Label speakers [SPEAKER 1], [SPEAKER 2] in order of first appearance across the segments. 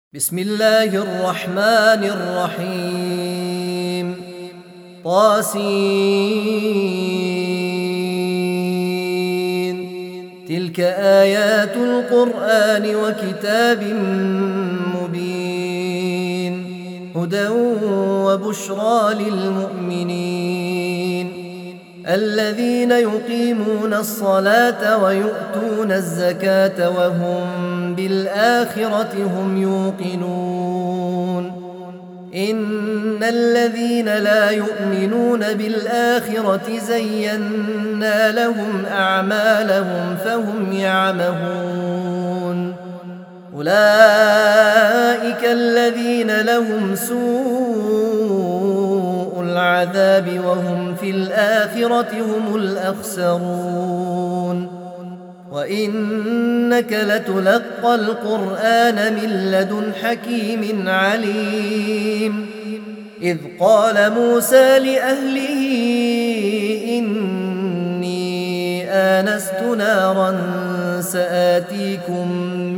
[SPEAKER 1] بسم الله الرحمن الرحيم طاسين تلك آيات القرآن وكتاب مبين هدى وبشرى للمؤمنين الذين يقيمون الصلاة ويؤتون الزكاة وهم بالآخرة هم يوقنون إن الذين لا يؤمنون بالآخرة زينا لهم أعمالهم فهم يعمهون أولئك الذين لهم سوء العذاب وهم في الآخرة هم الأخسرون وإنك لتلقى القرآن من لدن حكيم عليم إذ قال موسى لأهله إني آنست نارا سآتيكم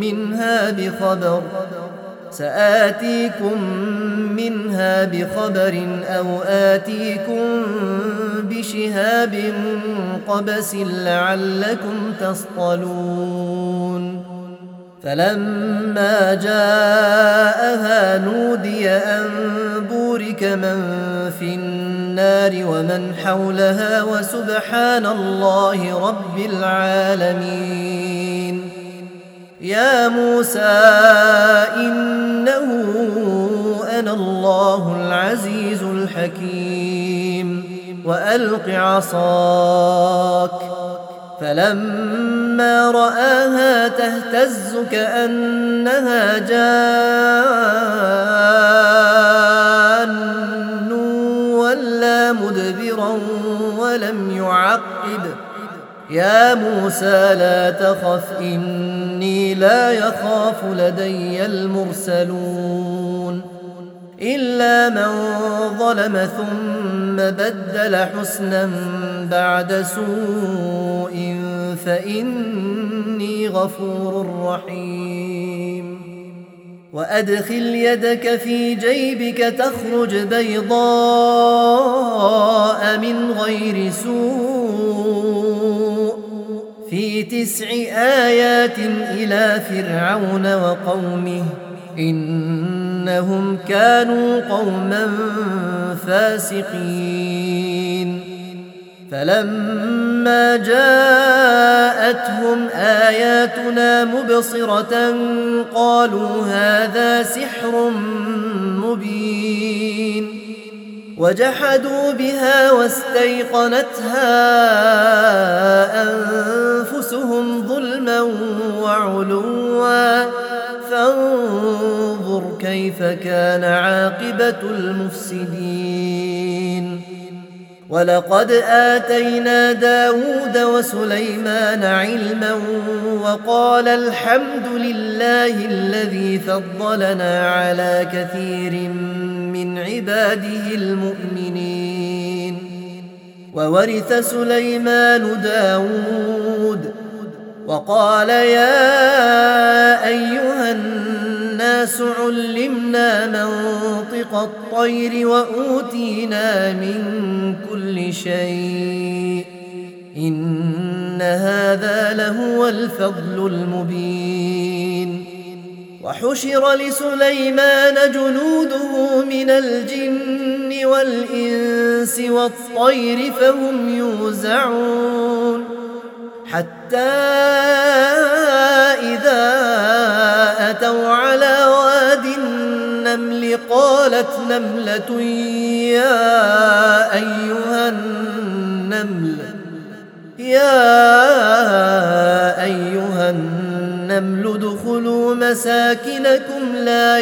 [SPEAKER 1] منها بخبر أو آتيكم بشهاب قبس لعلكم تصطلون فلما جاءها نودي أن بورك من في النار ومن حولها وسبحان الله رب العالمين يا موسى إنه أنا الله العزيز الحكيم وألق عصاك فلما رآها تهتز كأنها جان ولا مدبرا ولم يعقب يا موسى لا تخف إني لا يخاف لدي المرسلون إلا من ظلم ثم بدل حسنا بعد سوء فإني غفور رحيم وأدخل يدك في جيبك تخرج بيضاء من غير سوء في 9 آيات إلى فرعون وقومه إنهم كانوا قوما فاسقين فلما جاءتهم آياتنا مبصرة قالوا هذا سحر مبين وجحدوا بها واستيقنتها أنفسهم ظلما وعلوا فانظر كيف كان عاقبة المفسدين ولقد آتينا داود وسليمان علما وقال الحمد لله الذي فضلنا على كثير من عباده المؤمنين وورث سليمان داود وقال يا أيها الناس علمنا منطق الطير وأوتينا من كل شيء إن هذا لهو الفضل المبين وحشر لسليمان جنوده من الجن والإنس والطير فهم يوزعون حتى إذا أتوا على واد النمل قالت نملة يا أيها النمل ادخلوا مساكنكم لا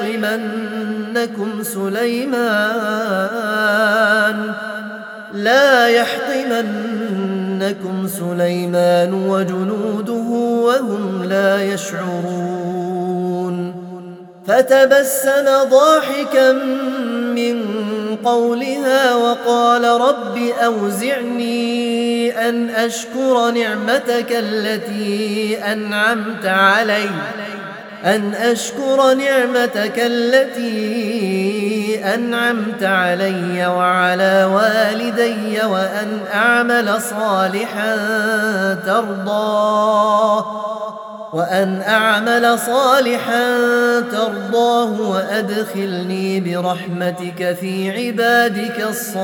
[SPEAKER 1] يحطمنكم سليمان وجنوده وهم لا يشعرون فتبسم ضاحكا من قولها وقال رب أوزعني أن أشكر نعمتك التي أنعمت علي أن أشكر نعمتك التي أنعمت علي وعلى والدي وأن أعمل صالحا ترضاه وأدخلني برحمتك في عبادك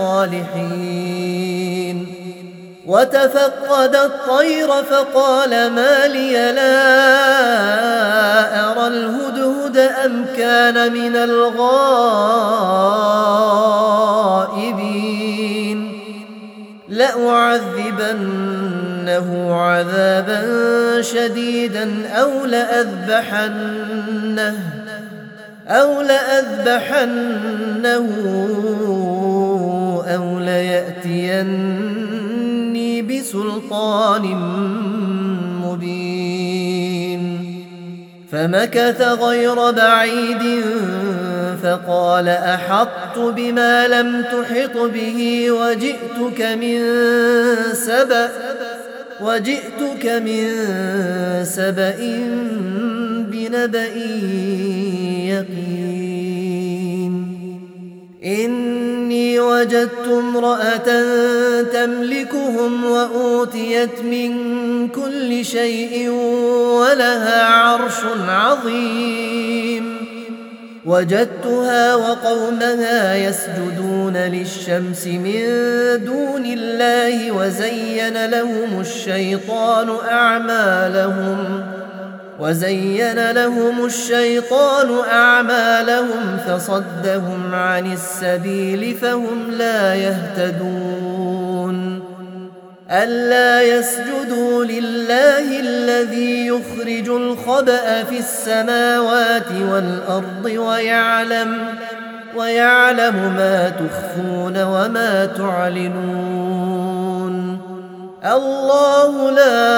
[SPEAKER 1] الصالحين. وتفقد الطير فقال ما لي لا أرى الهدهد أم كان من الغائبين لأعذبنه عذابا شديدا أو لأذبحنه أو ليأتيني بسلطان مبين. فمكث غير بعيد فقال أحطت بما لم تحط به وجئتك من سبأ بنبأ يقين. إني وجدت امرأة تملكهم وأوتيت من كل شيء ولها عرش عظيم. وجدتها وقومها يسجدون للشمس من دون الله وزين لهم الشيطان أعمالهم فصدهم عن السبيل فهم لا يهتدون. ألا يسجدوا لله الذي يخرج الخبأ في السماوات والأرض ويعلم ما تخفون وما تعلنون. الله لا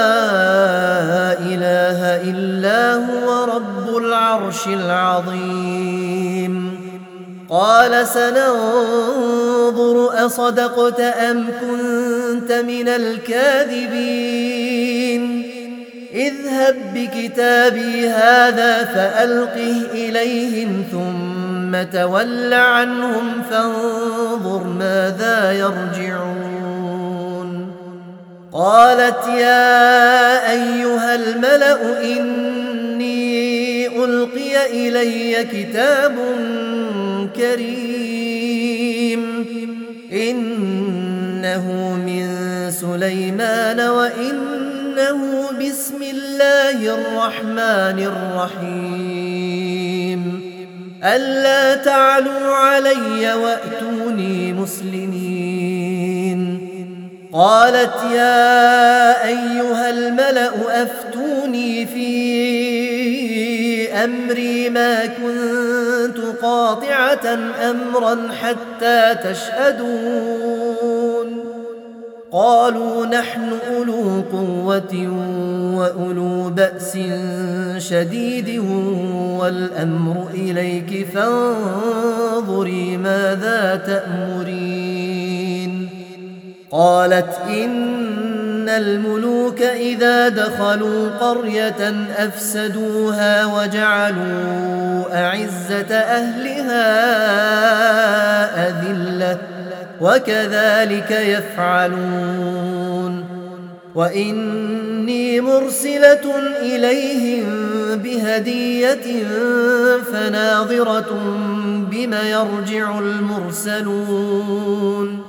[SPEAKER 1] إله إلا هو رب العرش العظيم. قال سننظر أصدقت أم كنت من الكاذبين. اذهب بكتابي هذا فألقه إليهم ثم تول عنهم فانظر ماذا يرجعون. قالت يا أيها الملأ إني ألقي إلي كتاب كريم إنه من سليمان وإنه بسم الله الرحمن الرحيم. ألا تعلوا علي وأتوني مسلمين. قالت يا أيها الملأ أفتوني في أمري ما كنت قاطعة أمرا حتى تشهدون. قالوا نحن أولو قوة وأولو بأس شديد والأمر إليك فانظري ماذا تأمرين. قالت إن الملوك إذا دخلوا قرية أفسدوها وجعلوا أعزة أهلها أذلة وكذلك يفعلون. وإني مرسلة إليهم بهدية فناظرة بما يرجع المرسلون.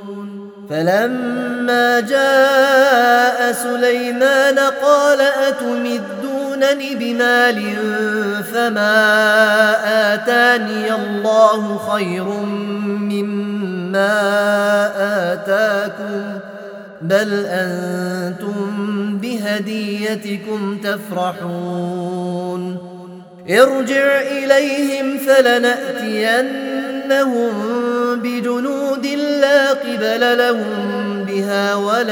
[SPEAKER 1] فلما جاء سليمان قال أتمدونني بمال فما آتاني الله خير مما آتاكم بل أنتم بهديتكم تفرحون. ارجع إليهم فلنأتينهم بجنود لا قبل لهم بها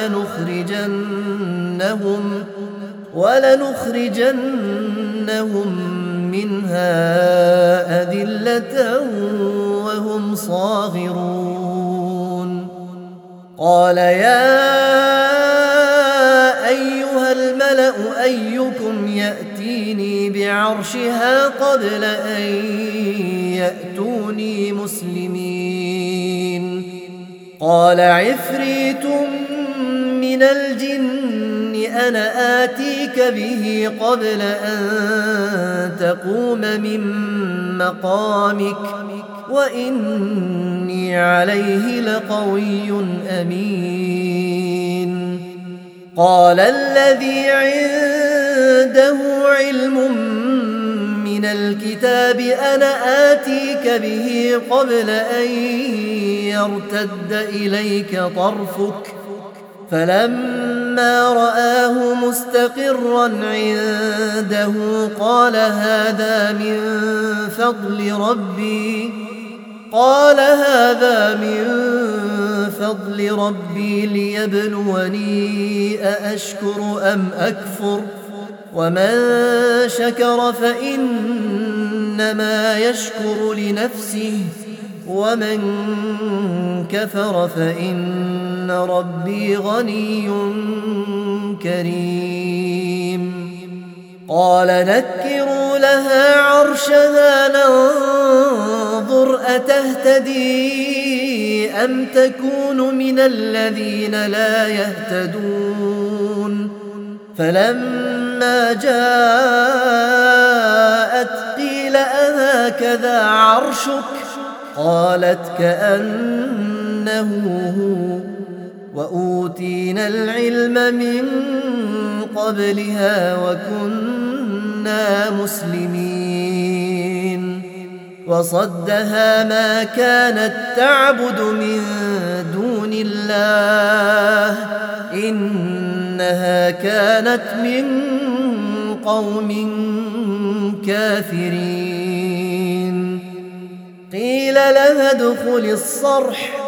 [SPEAKER 1] ولنخرجنهم منها أذلة وهم صاغرون. قال يا أيها الملأ أيكم يأتيني بعرشها يأتوني مسلمين. قال عفريت من الجن أنا آتيك به قبل أن تقوم من مقامك وإني عليه لقوي أمين. قال الذي عنده علم من الكتاب أنا آتيك به قبل أن يرتد إليك طرفك فلما رآه مستقرا عنده قال هذا من فضل ربي ليبلوني أأشكر أم أكفر ومن شكر فإنما يشكر لنفسه ومن كفر فإن ربي غني كريم. قال نكروا لها عرشها ننظر أتهتدي أم تكون من الذين لا يهتدون. فلما جاءت قيل أهكذا عرشك قالت كأنه هو وأوتينا العلم من قبلها وكنا مسلمين. وصدها ما كانت تعبد من دون الله إنها كانت من قوم كافرين. قيل لها ادخل الصرح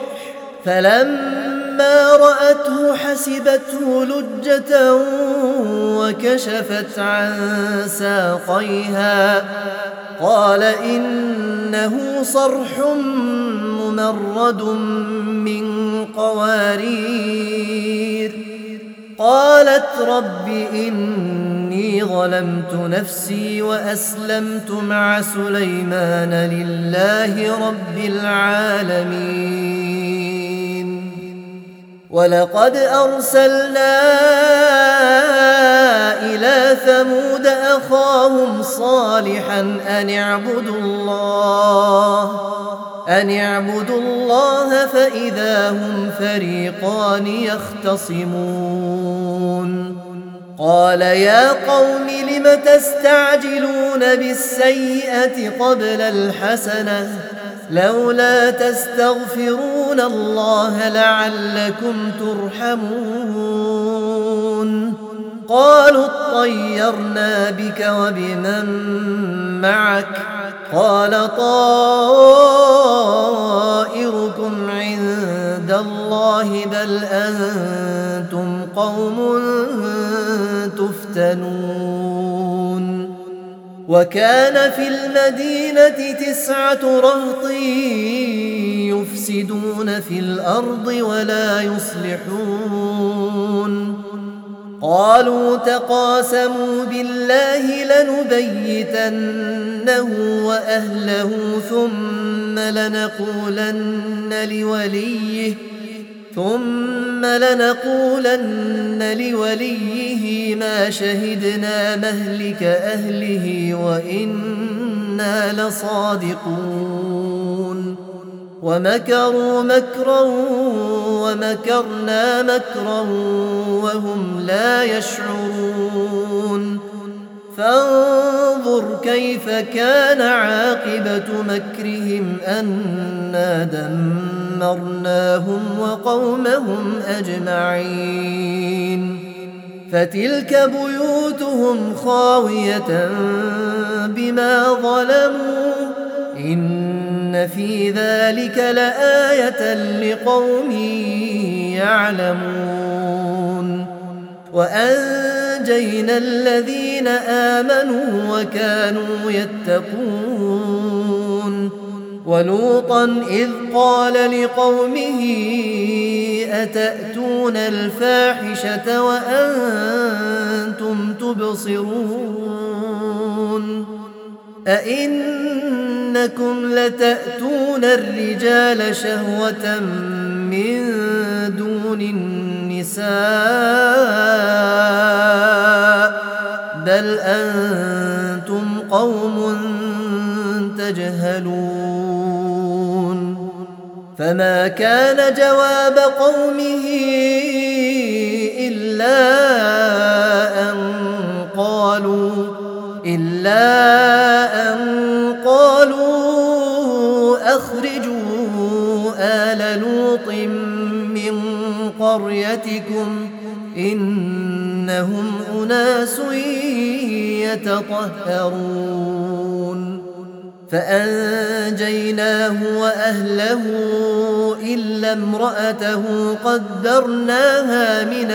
[SPEAKER 1] فلما رأته حسبته لجة وكشفت عن ساقيها قال إنه صرح ممرد من قوارير. قالت رب إني ظلمت نفسي وأسلمت مع سليمان لله رب العالمين. ولقد أرسلنا إلى ثمود أخاهم صالحا أن اعبدوا الله فإذا هم فريقان يختصمون. قال يا قوم لم تستعجلون بالسيئة قبل الحسنة لولا تستغفرون الله لعلكم ترحمون. قالوا اطيرنا بك وبمن معك قال طائركم عند الله بل أنتم قوم تفتنون. وكان في المدينة 9 رهط يفسدون في الأرض ولا يصلحون. قالوا تقاسموا بالله لنبيتنه وأهله ثم لنقولن لوليه ما شهدنا مهلك أهله وإنا لصادقون. ومكروا مكرا ومكرنا مكرا وهم لا يشعرون. فانظر كيف كان عاقبة مكرهم أنا دمرناهم وقومهم أجمعين. فتلك بيوتهم خاوية بما ظلموا إن في ذلك لآية لقوم يعلمون. وأنجينا الذين آمنوا وكانوا يتقون. ولوطا إذ قال لقومه أتأتون الفاحشة وأنتم تبصرون أئنكم لتأتون الرجال شهوة من دون النساء بل أنتم قوم تجهلون فما كان جواب قومه إلا أن قالوا أخرجوا آل لوط من قريتكم إنهم أناس يتطهرون فأنجيناه وأهله إلا امرأته قدرناها من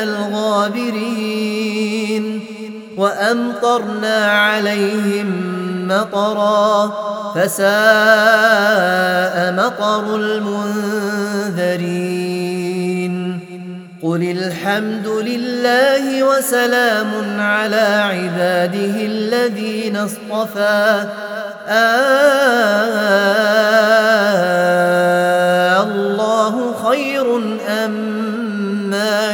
[SPEAKER 1] الغابرين وأمطرنا عليهم مطرا فساء مطر المنذرين قل الحمد لله وسلام على عباده الذين اصطفى الله خير أما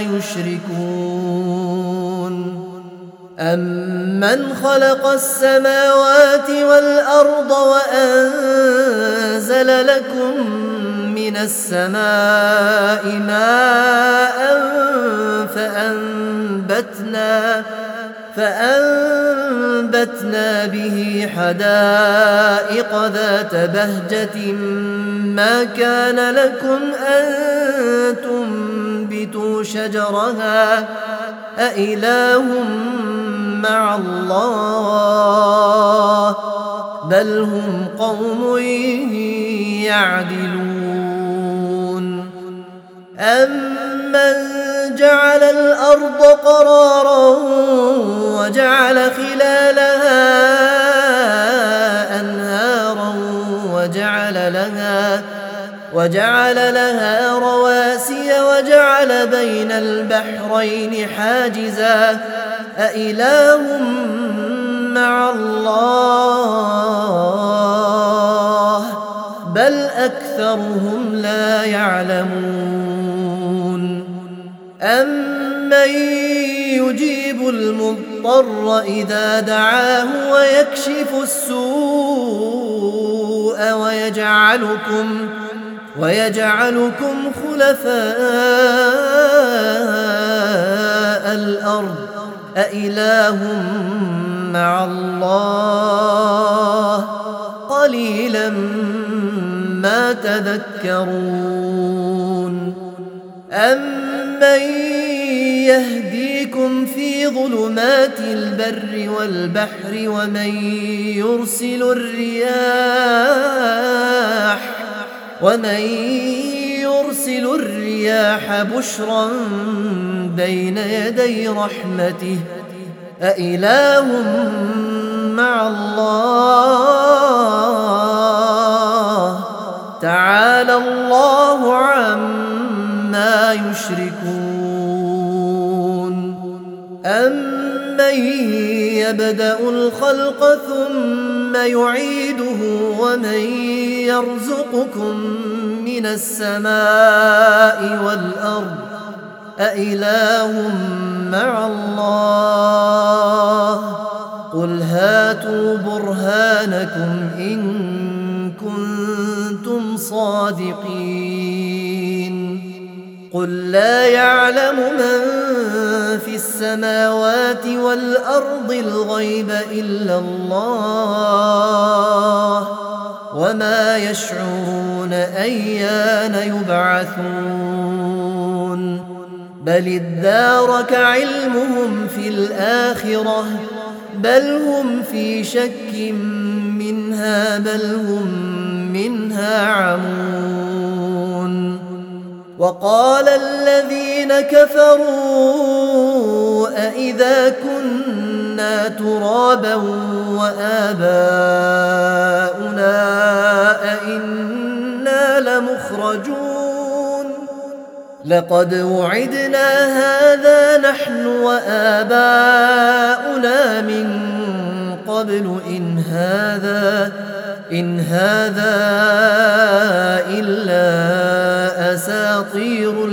[SPEAKER 1] يشركون أمن خلق السماوات والأرض وأنزل لكم من السماء ماء فأنبتنا به حدائق ذات بهجة ما كان لكم أن تنبتوا شجرها أإله مع الله بل هم قوم يعدلون أمن جعل الأرض قرارا وجعل خلالها أنهارا وجعل لها رواسي وجعل بين البحرين حاجزا أإله مع الله بل أكثرهم لا يعلمون أمن يجيب المضطر إذا دعاه ويكشف السوء ويجعلكم خلفاء الأرض أإله مع الله قليلا ما تذكرون أمن يهديكم في ظلمات البر والبحر ومن يرسل الرياح بشرا بين يدي رحمته أإله مع الله تعالى الله عما يشركون أمن يبدأ الخلق ثم يعيده ومن يرزقكم من السماء والأرض أإله مع الله قل هاتوا برهانكم إن كنتم صادقين قل لا يعلم من في السماوات والأرض الغيب إلا الله وما يشعرون أيان يبعثون بل ادارك علمهم في الآخرة بل هم في شك منها بل هم منها عمون وقال الذين كفروا أإذا كنا ترابا وآباؤنا أإنا لمخرجون لقد وعدنا هذا نحن وآباؤنا من قبل إن هذا إلا أساطير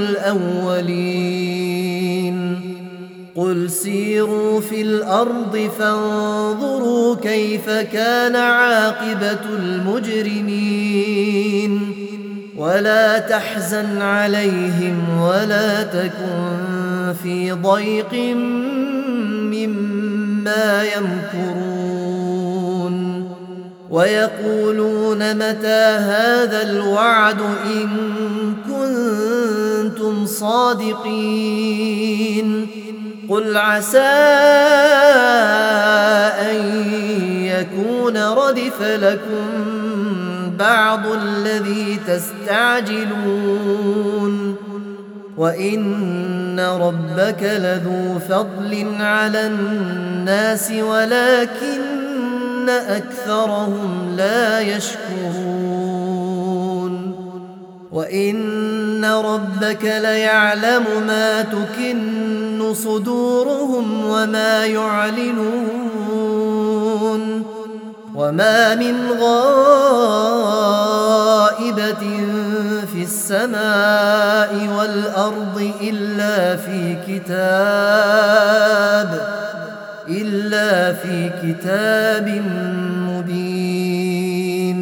[SPEAKER 1] الأولين قل سيروا في الأرض فانظروا كيف كان عاقبة المجرمين ولا تحزن عليهم ولا تكن في ضيق مما يمكرون ويقولون متى هذا الوعد إن كنتم صادقين قل عسى أن يكون ردف لكم بعض الذي تستعجلون وإن ربك لذو فضل على الناس ولكن أكثرهم لا يشكرون وإن ربك ليعلم ما تكن صدورهم وما يعلنون وما من غائبة في السماء والأرض إلا في كتاب مبين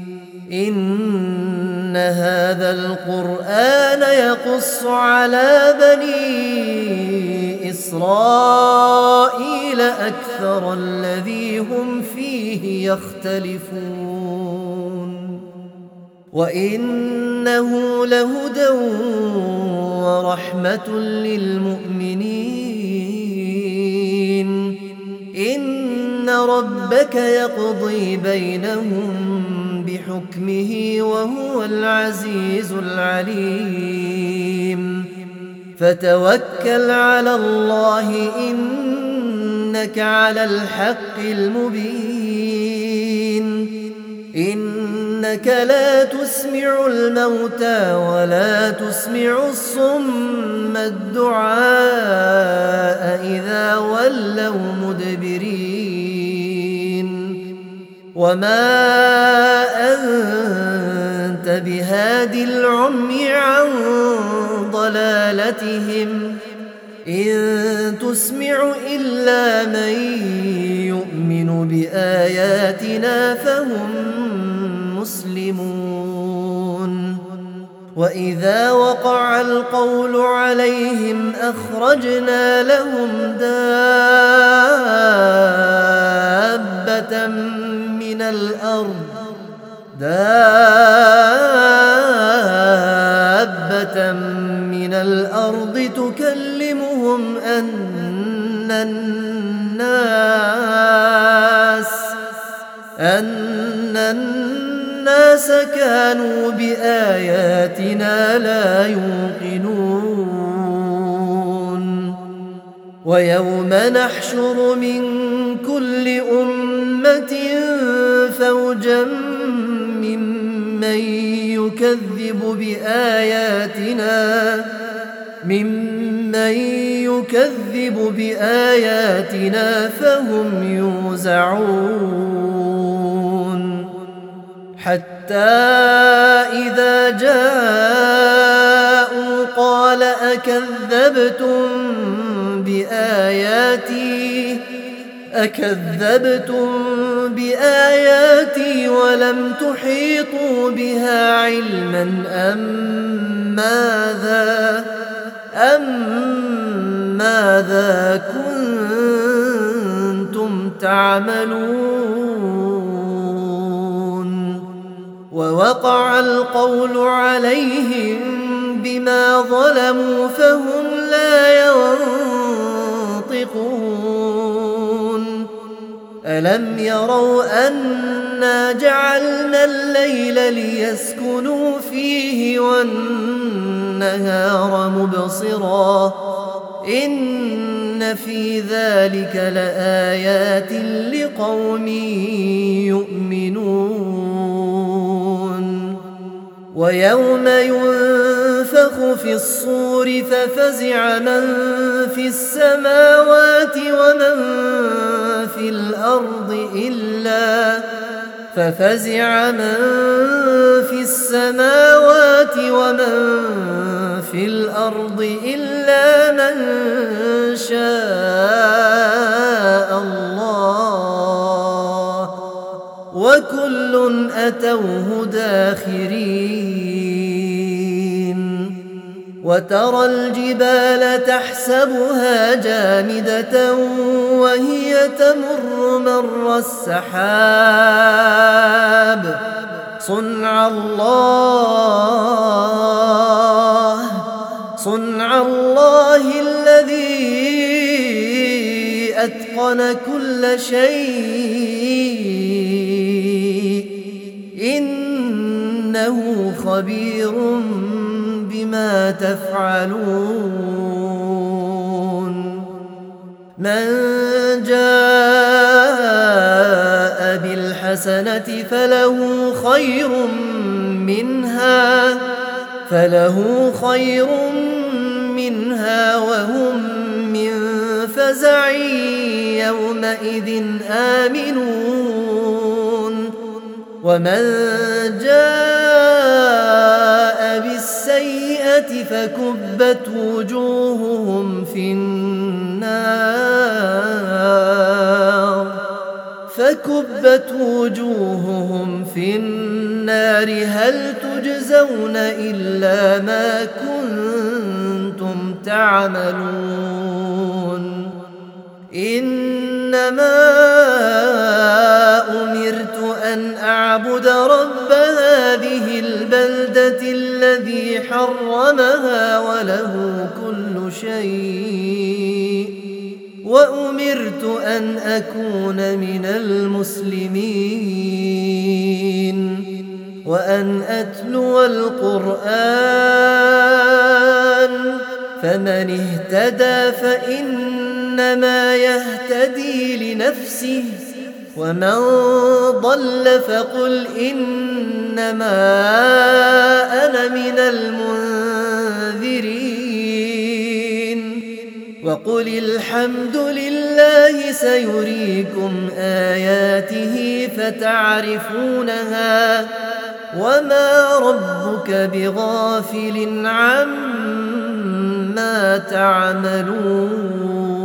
[SPEAKER 1] إن هذا القرآن يقص على بني إسرائيل أكثر الذي هم فيه يختلفون وإنه لهدى ورحمة للمؤمنين إن ربك يقضي بينهم بحكمه وهو العزيز العليم فتوكل على الله إنك على الحق المبين إنك لا تسمع الموتى ولا تسمع الصم الدعاء إذا ولوا مدبرين وما أنت بهادي العمي عن ضلالتهم إن تسمع إلا من يؤمن بآياتنا فهم مسلمون وإذا وقع القول عليهم أخرجنا لهم دابة من الأرض تكلمهم أن الناس كانوا بآياتنا لا يوقنون ويوم نحشر من كل أمة فوجا ممن يكذب بآياتنا فهم يوزعون حتى إذا جاءوا قال أكذبتم بآياتي ولم تحيطوا بها علما أم ماذا كنتم تعملون ووقع القول عليهم بما ظلموا فهم لا ينطقون ألم يروا أنا جعلنا الليل ليسكنوا فيه والنهار مبصرا إن في ذلك لآيات لقوم يؤمنون ويوم ينفخ ينفخ في الصور ففزع من في السماوات ومن في الأرض إلا من شاء الله وكل أتوه داخرين. وترى الجبال تحسبها جامدة وهي تمر مر السحاب صنع الله الذي أتقن كل شيء إنه خبير بما تفعلون. من جاء بالحسنة فله خير منها وهم من فزع يومئذ آمنون. ومن جاء بالسيئة فكبت وجوههم في النار هل تجزون إلا ما كنتم تعملون. إنما أمرت أن أعبد رب هذه البلدة الذي حرمها وله كل شيء وأمرت أن أكون من المسلمين وأن أتلو القرآن. فمن اهتدى فإنما يهتدي لنفسه ومن ضل فقل إنما أنا من المنذرين. وقل الحمد لله سيريكم آياته فتعرفونها وما ربك بغافل عما تعملون.